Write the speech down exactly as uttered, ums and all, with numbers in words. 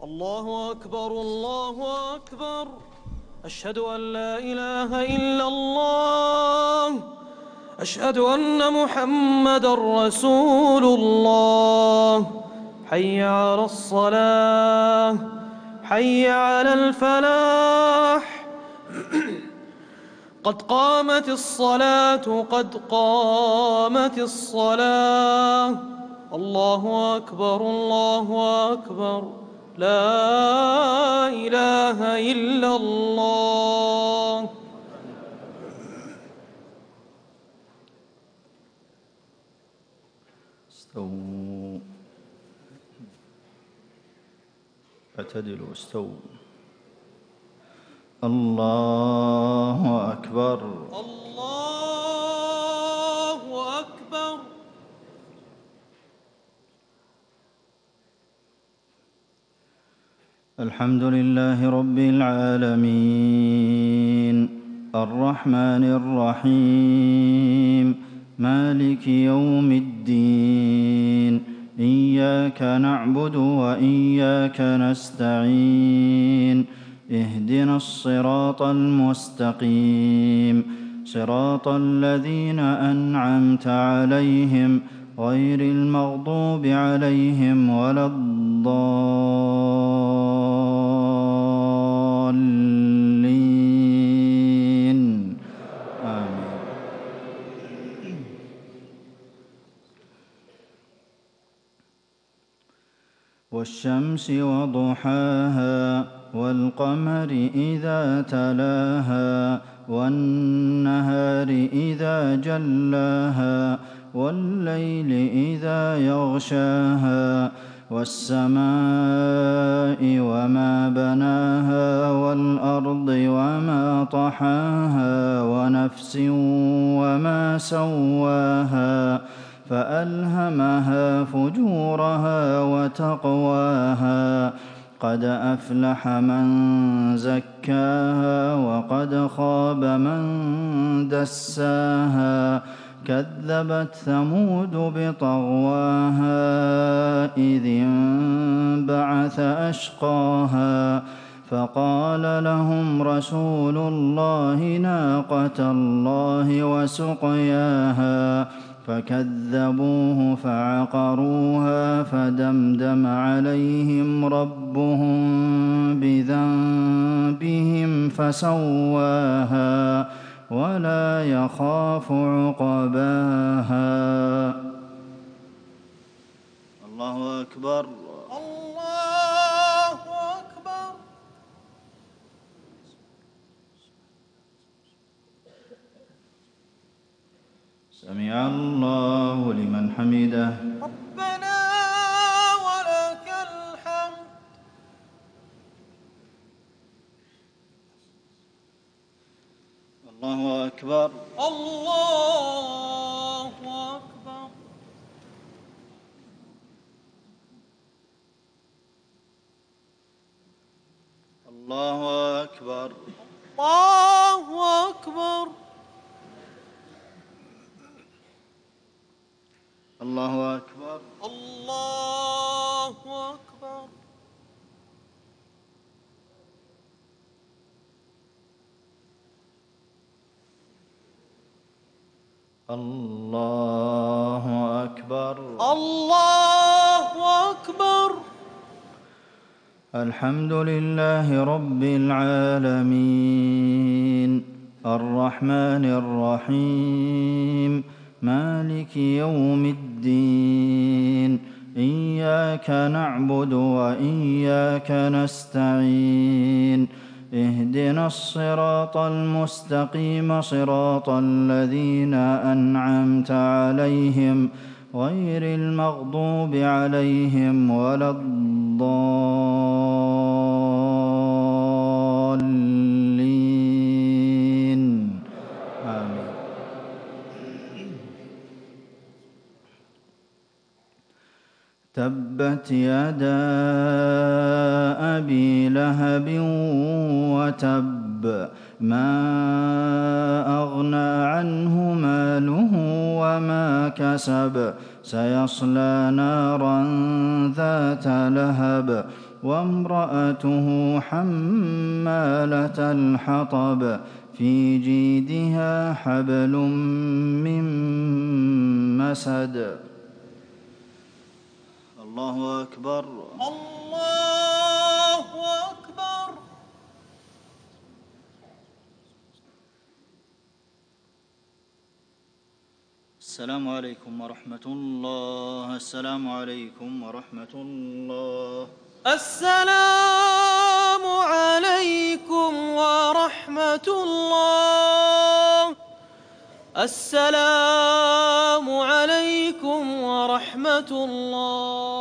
الله أكبر الله أكبر. أشهد أن لا إله إلا الله. أشهد أن محمدًا رسول الله. حي على الصلاة، حي على الفلاح. قد قامت الصلاة، قد قامت الصلاة. الله أكبر الله أكبر. لا إله إلا الله. استووا، اعتدلوا، استووا. الله أكبر الله أكبر. الحمد لله رب العالمين الرحمن الرحيم مالك يوم الدين. إياك نعبد وإياك نستعين. اهدنا الصراط المستقيم صراط الذين أنعمت عليهم غير المغضوب عليهم ولا الضالين. آمين. والشمس وضحاها والقمر إذا تلاها والنهار إذا جلاها والليل إذا يغشاها والسماء وما بناها والأرض وما طحاها ونفس وما سواها فألهمها فجورها وتقواها. قد أفلح من زكاها وقد خاب من دساها. كذبت ثمود بطغواها إذ انبعث أشقاها فقال لهم رسول الله ناقة الله وسقياها فكذبوه فعقروها فدمدم عليهم ربهم بذنبهم فسواها ولا يخاف عقباها. الله أكبر الله أكبر. سمع الله لمن حمده. ربنا ولك الحمد. الله أكبر الله أكبر. الله أكبر الله أكبر. الله أكبر الله أكبر. الله أكبر الله أكبر. الحمد لله رب العالمين الرحمن الرحيم مالك يوم الدين. إياك نعبد وإياك نستعين. اهدنا الصراط المستقيم صراط الذين أنعمت عليهم غير المغضوب عليهم ولا الضالين. آمين. تبت يدا أبي لهب وتب ما أغنى عنه ماله وما كسب سيصلى نارا ذات لهب وامرأته حمالة الحطب في جيدها حبل من مسد. الله أكبر. الله أكبر. السلام عليكم ورحمة الله. السلام عليكم ورحمة الله. السلام عليكم ورحمة الله. السلام عليكم ورحمة الله.